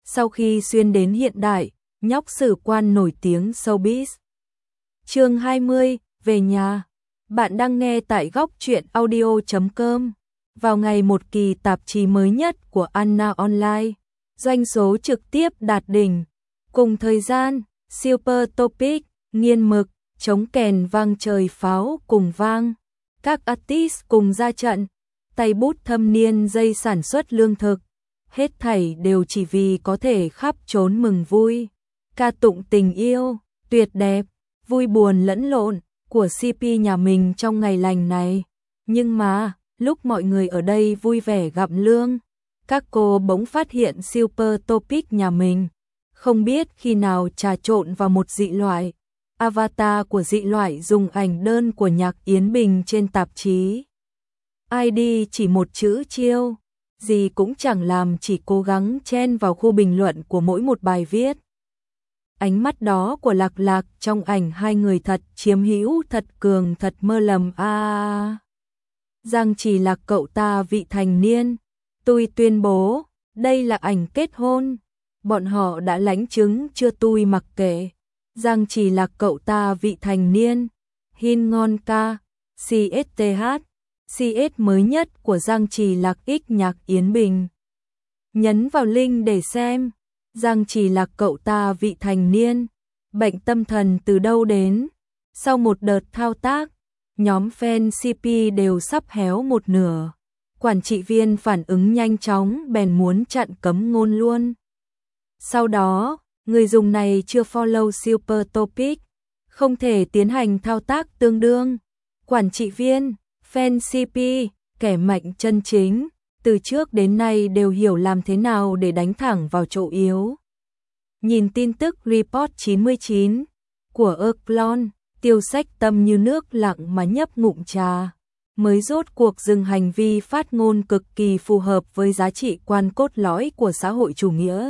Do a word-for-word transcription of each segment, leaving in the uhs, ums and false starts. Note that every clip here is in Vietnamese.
sau khi xuyên đến hiện đại, nhóc sử quan nổi tiếng showbiz. Chương hai mươi, về nhà. Bạn đang nghe tại góc truyện audio chấm com. Vào ngày một kỳ tạp chí mới nhất của Anna Online, doanh số trực tiếp đạt đỉnh. Cùng thời gian, Super Topic, nghiên mực, trống kèn vang trời pháo cùng vang. Các artist cùng ra trận, tay bút thâm niên dây sản xuất lương thực. Hết thảy đều chỉ vì có thể khắp trốn mừng vui. Ca tụng tình yêu, tuyệt đẹp, vui buồn lẫn lộn của xê pê nhà mình trong ngày lành này. Nhưng mà, lúc mọi người ở đây vui vẻ gặm lương, các cô bỗng phát hiện Super Topic nhà mình không biết khi nào trà trộn vào một dị loại. Avatar của dị loại dùng ảnh đơn của Nhạc Yến Bình trên tạp chí. i đê chỉ một chữ chiêu, gì cũng chẳng làm, chỉ cố gắng chen vào khu bình luận của mỗi một bài viết. Ánh mắt đó của Lạc Lạc trong ảnh hai người thật chiếm hữu, thật cường, thật mơ lầm a. À, Giang Chỉ Lạc cậu ta vị thành niên, tôi tuyên bố, đây là ảnh kết hôn. Bọn họ đã lãnh chứng chưa, tôi mặc kệ. Giang Chỉ Lạc cậu ta vị thành niên, hin ngon ca, xê ét tê hát, xê ét mới nhất của Giang Chỉ Lạc x Nhạc Yến Bình. Nhấn vào link để xem. Giang Chỉ Lạc cậu ta vị thành niên, bệnh tâm thần từ đâu đến. Sau một đợt thao tác, nhóm fan xê pê đều sắp héo một nửa. Quản trị viên phản ứng nhanh chóng bèn muốn chặn cấm ngôn luôn. Sau đó, người dùng này chưa follow Super Topic, không thể tiến hành thao tác tương đương. Quản trị viên, fan xê pê, kẻ mạnh chân chính, từ trước đến nay đều hiểu làm thế nào để đánh thẳng vào chỗ yếu. Nhìn tin tức report chín mươi chín của Erklon, Tiêu Sách tâm như nước lặng mà nhấp ngụm trà, mới rốt cuộc dừng hành vi phát ngôn cực kỳ phù hợp với giá trị quan cốt lõi của xã hội chủ nghĩa.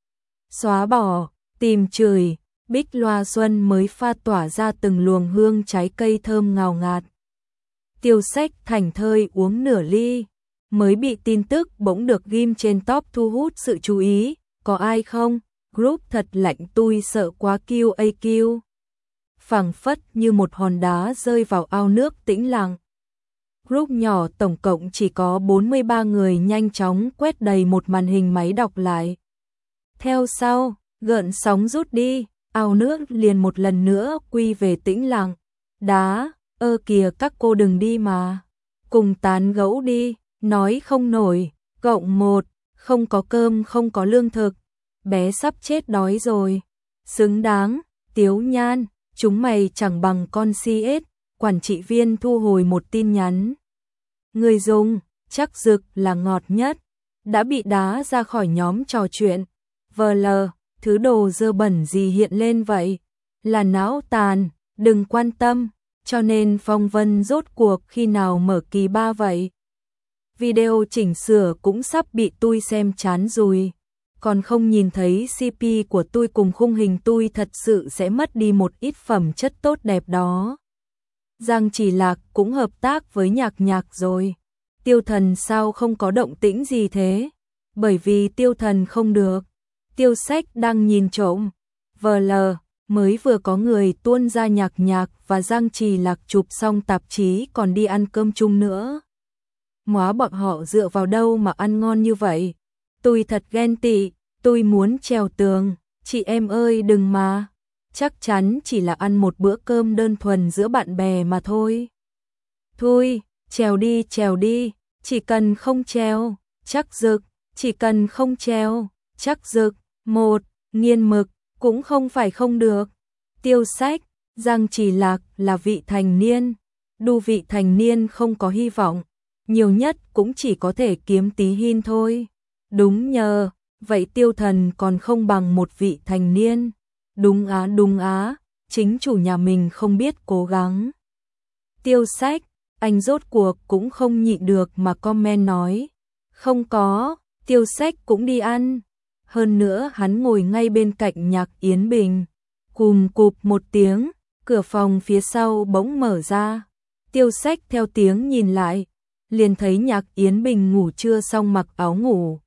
Xóa bỏ, tìm chửi, Bích loa xuân mới pha tỏa ra từng luồng hương trái cây thơm ngào ngạt. Tiêu Sách thảnh thơi uống nửa ly, mới bị tin tức bỗng được ghim trên top thu hút sự chú ý. Có ai không? Group thật lạnh, tôi sợ quá quy a quy. Phảng phất như một hòn đá rơi vào ao nước tĩnh lặng. Group nhỏ tổng cộng chỉ có bốn mươi ba người nhanh chóng quét đầy một màn hình máy đọc lại. Theo sau, gợn sóng rút đi, ao nước liền một lần nữa quy về tĩnh lặng. Đá, ơ kìa các cô đừng đi mà. Cùng tán gẫu đi, nói không nổi. Cộng một, không có cơm, không có lương thực. Bé sắp chết đói rồi. Xứng đáng, Tiếu Nhan, chúng mày chẳng bằng con xê ét. Quản trị viên thu hồi một tin nhắn. Người dùng, chắc Dực là ngọt nhất, đã bị đá ra khỏi nhóm trò chuyện. vê lờ, thứ đồ dơ bẩn gì hiện lên vậy? Là não tàn, đừng quan tâm. Cho nên phong vân rốt cuộc khi nào mở kỳ ba vậy? Video chỉnh sửa cũng sắp bị tôi xem chán rồi. Còn không nhìn thấy xê pê của tôi cùng khung hình tôi thật sự sẽ mất đi một ít phẩm chất tốt đẹp đó. Giang Chỉ Lạc cũng hợp tác với Nhạc Nhạc rồi. Tiêu Thần sao không có động tĩnh gì thế? Bởi vì Tiêu Thần không được. Tiêu Sách đang nhìn trộm. vê lờ, mới vừa có người tuôn ra Nhạc Nhạc và Giang Chỉ Lạc chụp xong tạp chí còn đi ăn cơm chung nữa. Móa bọn họ dựa vào đâu mà ăn ngon như vậy? Tôi thật ghen tị, tôi muốn trèo tường, chị em ơi đừng mà. Chắc chắn chỉ là ăn một bữa cơm đơn thuần giữa bạn bè mà thôi. Thôi, trèo đi trèo đi, chỉ cần không trèo, chắc Dực, chỉ cần không trèo, chắc Dực. Một, nghiên mực, cũng không phải không được. Tiêu Sách, Giang Chỉ Lạc là vị thành niên, đu vị thành niên không có hy vọng, nhiều nhất cũng chỉ có thể kiếm tí hin thôi. Đúng nhờ, vậy Tiêu Thần còn không bằng một vị thành niên. Đúng á đúng á, chính chủ nhà mình không biết cố gắng. Tiêu Sách, anh rốt cuộc cũng không nhịn được mà comment nói. Không có, Tiêu Sách cũng đi ăn. Hơn nữa hắn ngồi ngay bên cạnh Nhạc Yến Bình. Cùm cụp một tiếng, cửa phòng phía sau bỗng mở ra. Tiêu Sách theo tiếng nhìn lại, liền thấy Nhạc Yến Bình ngủ chưa xong mặc áo ngủ.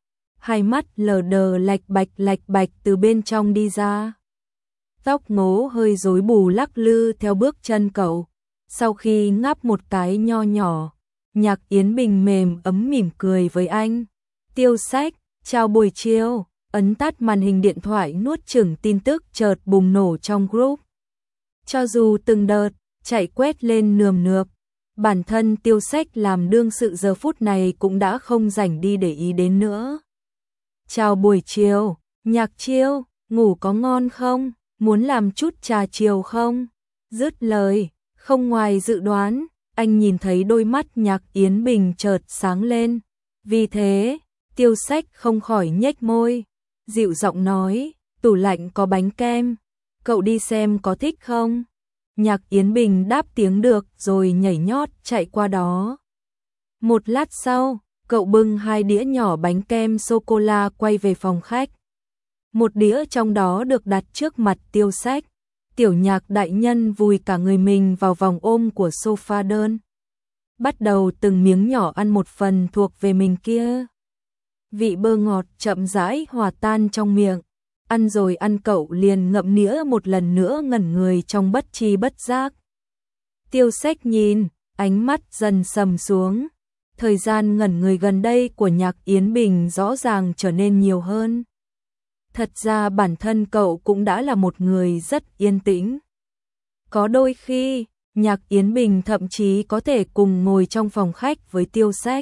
hai mắt lờ đờ lạch bạch lạch bạch từ bên trong đi ra. Tóc ngố hơi rối bù lắc lư theo bước chân cậu. Sau khi ngáp một cái nho nhỏ, Nhạc Yến Bình mềm ấm mỉm cười với anh. Tiêu Sách, chào buổi chiều. Ấn tắt màn hình điện thoại, nuốt chửng tin tức chợt bùng nổ trong group. Cho dù từng đợt chạy quét lên nườm nượp, bản thân Tiêu Sách làm đương sự giờ phút này cũng đã không rảnh đi để ý đến nữa. Chào buổi chiều, Nhạc Chiêu, ngủ có ngon không? Muốn làm chút trà chiều không? Dứt lời, không ngoài dự đoán, anh nhìn thấy đôi mắt Nhạc Yến Bình chợt sáng lên. Vì thế, Tiêu Sách không khỏi nhếch môi, dịu giọng nói, tủ lạnh có bánh kem, cậu đi xem có thích không? Nhạc Yến Bình đáp tiếng được rồi nhảy nhót chạy qua đó. Một lát sau, cậu bưng hai đĩa nhỏ bánh kem sô-cô-la quay về phòng khách. Một đĩa trong đó được đặt trước mặt Tiêu Sách. Tiểu Nhạc đại nhân vùi cả người mình vào vòng ôm của sofa đơn. Bắt đầu từng miếng nhỏ ăn một phần thuộc về mình kia. Vị bơ ngọt chậm rãi hòa tan trong miệng. Ăn rồi ăn cậu liền ngậm nĩa một lần nữa ngẩn người trong bất tri bất giác. Tiêu Sách nhìn, ánh mắt dần sầm xuống. Thời gian ngẩn người gần đây của Nhạc Yến Bình rõ ràng trở nên nhiều hơn. Thật ra bản thân cậu cũng đã là một người rất yên tĩnh. Có đôi khi, Nhạc Yến Bình thậm chí có thể cùng ngồi trong phòng khách với Tiêu Sách.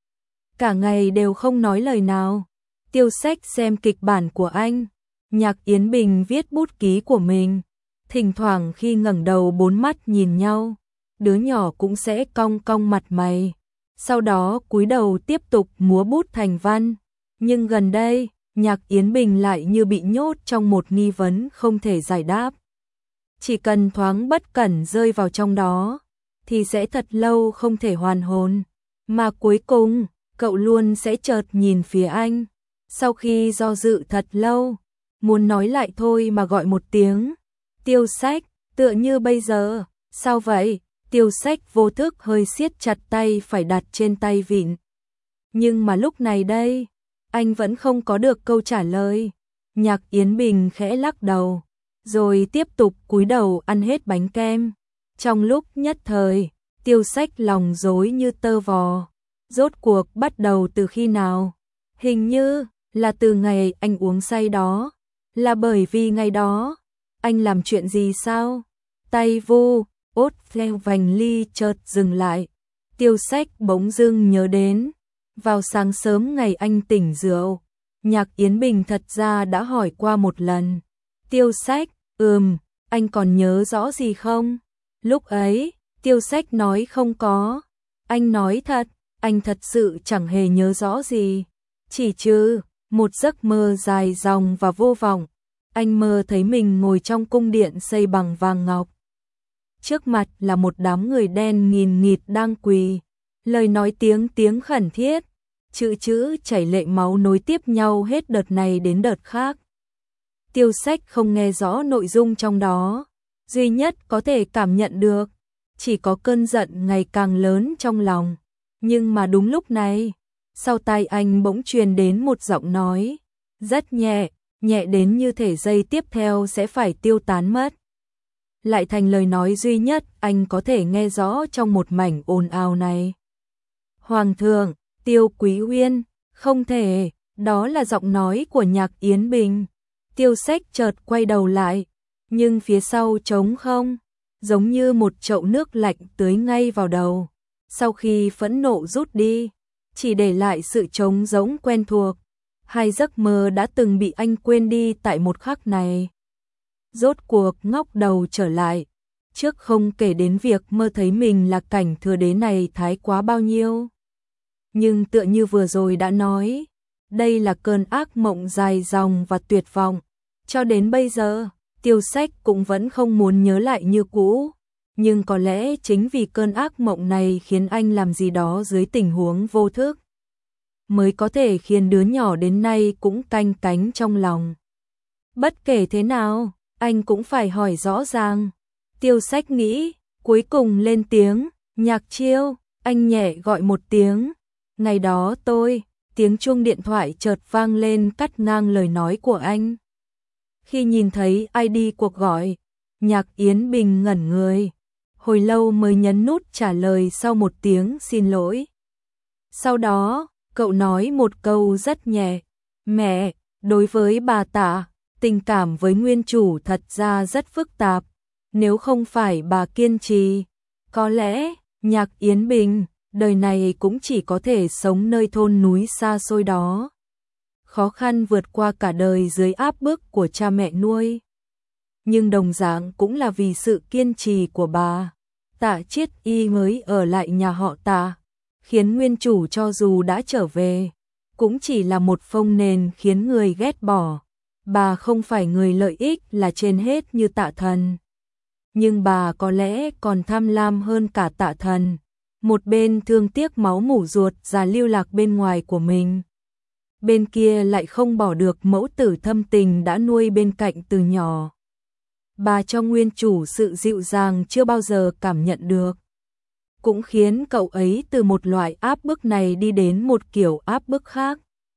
Cả ngày đều không nói lời nào. Tiêu Sách xem kịch bản của anh, Nhạc Yến Bình viết bút ký của mình. Thỉnh thoảng khi ngẩng đầu bốn mắt nhìn nhau, đứa nhỏ cũng sẽ cong cong mặt mày. Sau đó cúi đầu tiếp tục múa bút thành văn. Nhưng gần đây, Nhạc Yến Bình lại như bị nhốt trong một nghi vấn không thể giải đáp. Chỉ cần thoáng bất cẩn rơi vào trong đó, thì sẽ thật lâu không thể hoàn hồn. Mà cuối cùng, cậu luôn sẽ chợt nhìn phía anh. Sau khi do dự thật lâu, muốn nói lại thôi mà gọi một tiếng. Tiêu Sách, tựa như bây giờ. Sao vậy? Tiêu Sách vô thức hơi siết chặt tay phải đặt trên tay vịn. Nhưng mà lúc này đây, anh vẫn không có được câu trả lời. Nhạc Yến Bình khẽ lắc đầu, rồi tiếp tục cúi đầu ăn hết bánh kem. Trong lúc nhất thời, Tiêu Sách lòng rối như tơ vò. Rốt cuộc bắt đầu từ khi nào? Hình như là từ ngày anh uống say đó. Là bởi vì ngày đó, anh làm chuyện gì sao? Tay vu, ốt theo vành ly chợt dừng lại. Tiêu Sách bỗng dưng nhớ đến. Vào sáng sớm ngày anh tỉnh rượu, Nhạc Yến Bình thật ra đã hỏi qua một lần. Tiêu Sách, ừm, anh còn nhớ rõ gì không? Lúc ấy, Tiêu Sách nói không có. Anh nói thật, anh thật sự chẳng hề nhớ rõ gì. Chỉ trừ một giấc mơ dài dòng và vô vọng. Anh mơ thấy mình ngồi trong cung điện xây bằng vàng ngọc. Trước mặt là một đám người đen nghìn nghịt đang quỳ. Lời nói tiếng tiếng khẩn thiết, chữ chữ chảy lệ máu nối tiếp nhau hết đợt này đến đợt khác. Tiêu Sách không nghe rõ nội dung trong đó, duy nhất có thể cảm nhận được, chỉ có cơn giận ngày càng lớn trong lòng. Nhưng mà đúng lúc này, sau tai anh bỗng truyền đến một giọng nói, rất nhẹ, nhẹ đến như thể giây tiếp theo sẽ phải tiêu tán mất. Lại thành lời nói duy nhất anh có thể nghe rõ trong một mảnh ồn ào này. Hoàng thượng, Tiêu Quý Uyên, không thể, đó là giọng nói của Nhạc Yến Bình. Tiêu Sách chợt quay đầu lại, nhưng phía sau trống không, giống như một chậu nước lạnh tưới ngay vào đầu. Sau khi phẫn nộ rút đi, chỉ để lại sự trống rỗng quen thuộc. Hai giấc mơ đã từng bị anh quên đi tại một khắc này. Rốt cuộc ngóc đầu trở lại, trước không kể đến việc mơ thấy mình là cảnh thừa đế này thái quá bao nhiêu. Nhưng tựa như vừa rồi đã nói, đây là cơn ác mộng dài dòng và tuyệt vọng. Cho đến bây giờ, Tiêu Sách cũng vẫn không muốn nhớ lại như cũ. Nhưng có lẽ chính vì cơn ác mộng này khiến anh làm gì đó dưới tình huống vô thức, mới có thể khiến đứa nhỏ đến nay cũng canh cánh trong lòng. Bất kể thế nào, anh cũng phải hỏi rõ ràng. Tiêu Sách nghĩ, cuối cùng lên tiếng, Nhạc Chiêu, anh nhẹ gọi một tiếng. Ngày đó tôi, tiếng chuông điện thoại chợt vang lên cắt ngang lời nói của anh. Khi nhìn thấy i đê cuộc gọi, Nhạc Yến Bình ngẩn người, hồi lâu mới nhấn nút trả lời sau một tiếng xin lỗi. Sau đó, cậu nói một câu rất nhẹ, mẹ, đối với bà Tạ, tình cảm với nguyên chủ thật ra rất phức tạp, nếu không phải bà kiên trì, có lẽ, Nhạc Yến Bình, đời này cũng chỉ có thể sống nơi thôn núi xa xôi đó. Khó khăn vượt qua cả đời dưới áp bức của cha mẹ nuôi. Nhưng đồng dạng cũng là vì sự kiên trì của bà, Tạ Chiết Y mới ở lại nhà họ Tạ, khiến nguyên chủ cho dù đã trở về, cũng chỉ là một phông nền khiến người ghét bỏ. Bà không phải người lợi ích là trên hết như Tạ Thần. Nhưng bà có lẽ còn tham lam hơn cả Tạ Thần. Một bên thương tiếc máu mủ ruột già lưu lạc bên ngoài của mình. Bên kia lại không bỏ được mẫu tử thâm tình đã nuôi bên cạnh từ nhỏ. Bà cho nguyên chủ sự dịu dàng chưa bao giờ cảm nhận được. Cũng khiến cậu ấy từ một loại áp bức này đi đến một kiểu áp bức khác.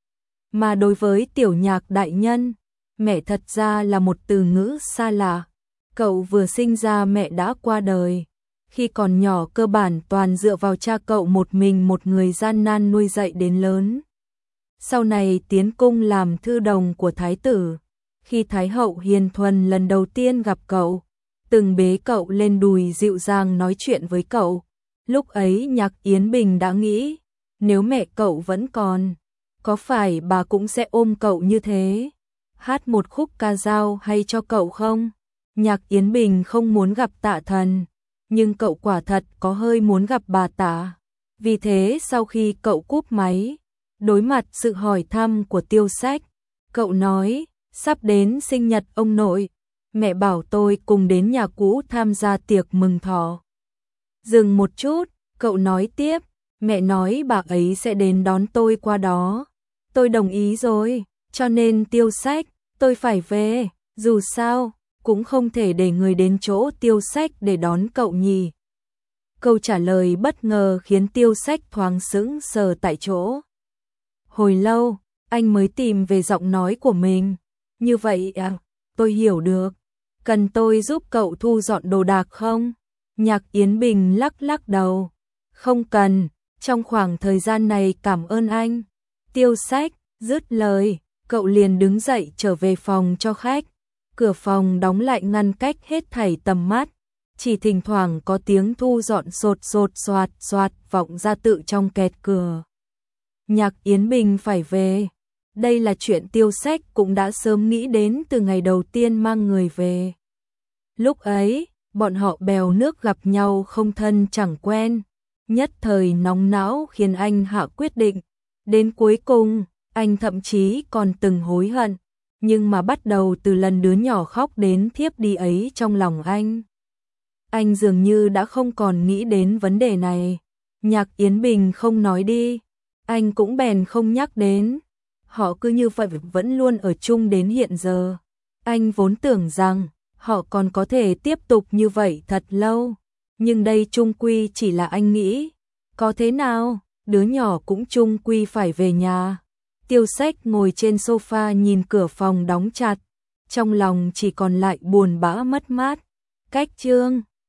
Mà đối với Tiểu Nhạc đại nhân, mẹ thật ra là một từ ngữ xa lạ. Cậu vừa sinh ra mẹ đã qua đời. Khi còn nhỏ cơ bản toàn dựa vào cha cậu một mình một người gian nan nuôi dạy đến lớn. Sau này tiến cung làm thư đồng của thái tử. Khi Thái hậu Hiền Thuần lần đầu tiên gặp cậu, từng bế cậu lên đùi dịu dàng nói chuyện với cậu. Lúc ấy Nhạc Yến Bình đã nghĩ, nếu mẹ cậu vẫn còn, có phải bà cũng sẽ ôm cậu như thế? Hát một khúc ca dao hay cho cậu không? Nhạc Yến Bình không muốn gặp Tạ Thần, nhưng cậu quả thật có hơi muốn gặp bà Tạ. Vì thế sau khi cậu cúp máy, đối mặt sự hỏi thăm của Tiêu Sách, cậu nói, sắp đến sinh nhật ông nội, mẹ bảo tôi cùng đến nhà cũ tham gia tiệc mừng thọ. Dừng một chút, cậu nói tiếp, mẹ nói bà ấy sẽ đến đón tôi qua đó. Tôi đồng ý rồi, cho nên Tiêu Sách, tôi phải về, dù sao, cũng không thể để người đến chỗ Tiêu Sách để đón cậu nhỉ. Câu trả lời bất ngờ khiến Tiêu Sách thoáng sững sờ tại chỗ. Hồi lâu, anh mới tìm về giọng nói của mình. Như vậy à, tôi hiểu được. Cần tôi giúp cậu thu dọn đồ đạc không? Nhạc Yến Bình lắc lắc đầu. Không cần, trong khoảng thời gian này cảm ơn anh. Tiêu Sách, dứt lời, cậu liền đứng dậy trở về phòng cho khách. Cửa phòng đóng lại ngăn cách hết thảy tầm mắt. Chỉ thỉnh thoảng có tiếng thu dọn sột sột soạt soạt vọng ra tự trong kẹt cửa. Nhạc Yến Bình phải về. Đây là chuyện Tiêu Sách cũng đã sớm nghĩ đến từ ngày đầu tiên mang người về. Lúc ấy, bọn họ bèo nước gặp nhau không thân chẳng quen. Nhất thời nóng não khiến anh hạ quyết định. Đến cuối cùng, anh thậm chí còn từng hối hận. Nhưng mà bắt đầu từ lần đứa nhỏ khóc đến thiếp đi ấy trong lòng anh. Anh dường như đã không còn nghĩ đến vấn đề này. Nhạc Yến Bình không nói đi. Anh cũng bèn không nhắc đến. Họ cứ như vậy vẫn luôn ở chung đến hiện giờ. Anh vốn tưởng rằng họ còn có thể tiếp tục như vậy thật lâu. Nhưng đây chung quy chỉ là anh nghĩ. Có thế nào, đứa nhỏ cũng chung quy phải về nhà. Tiêu Sách ngồi trên sofa nhìn cửa phòng đóng chặt. Trong lòng chỉ còn lại buồn bã mất mát. Cách chương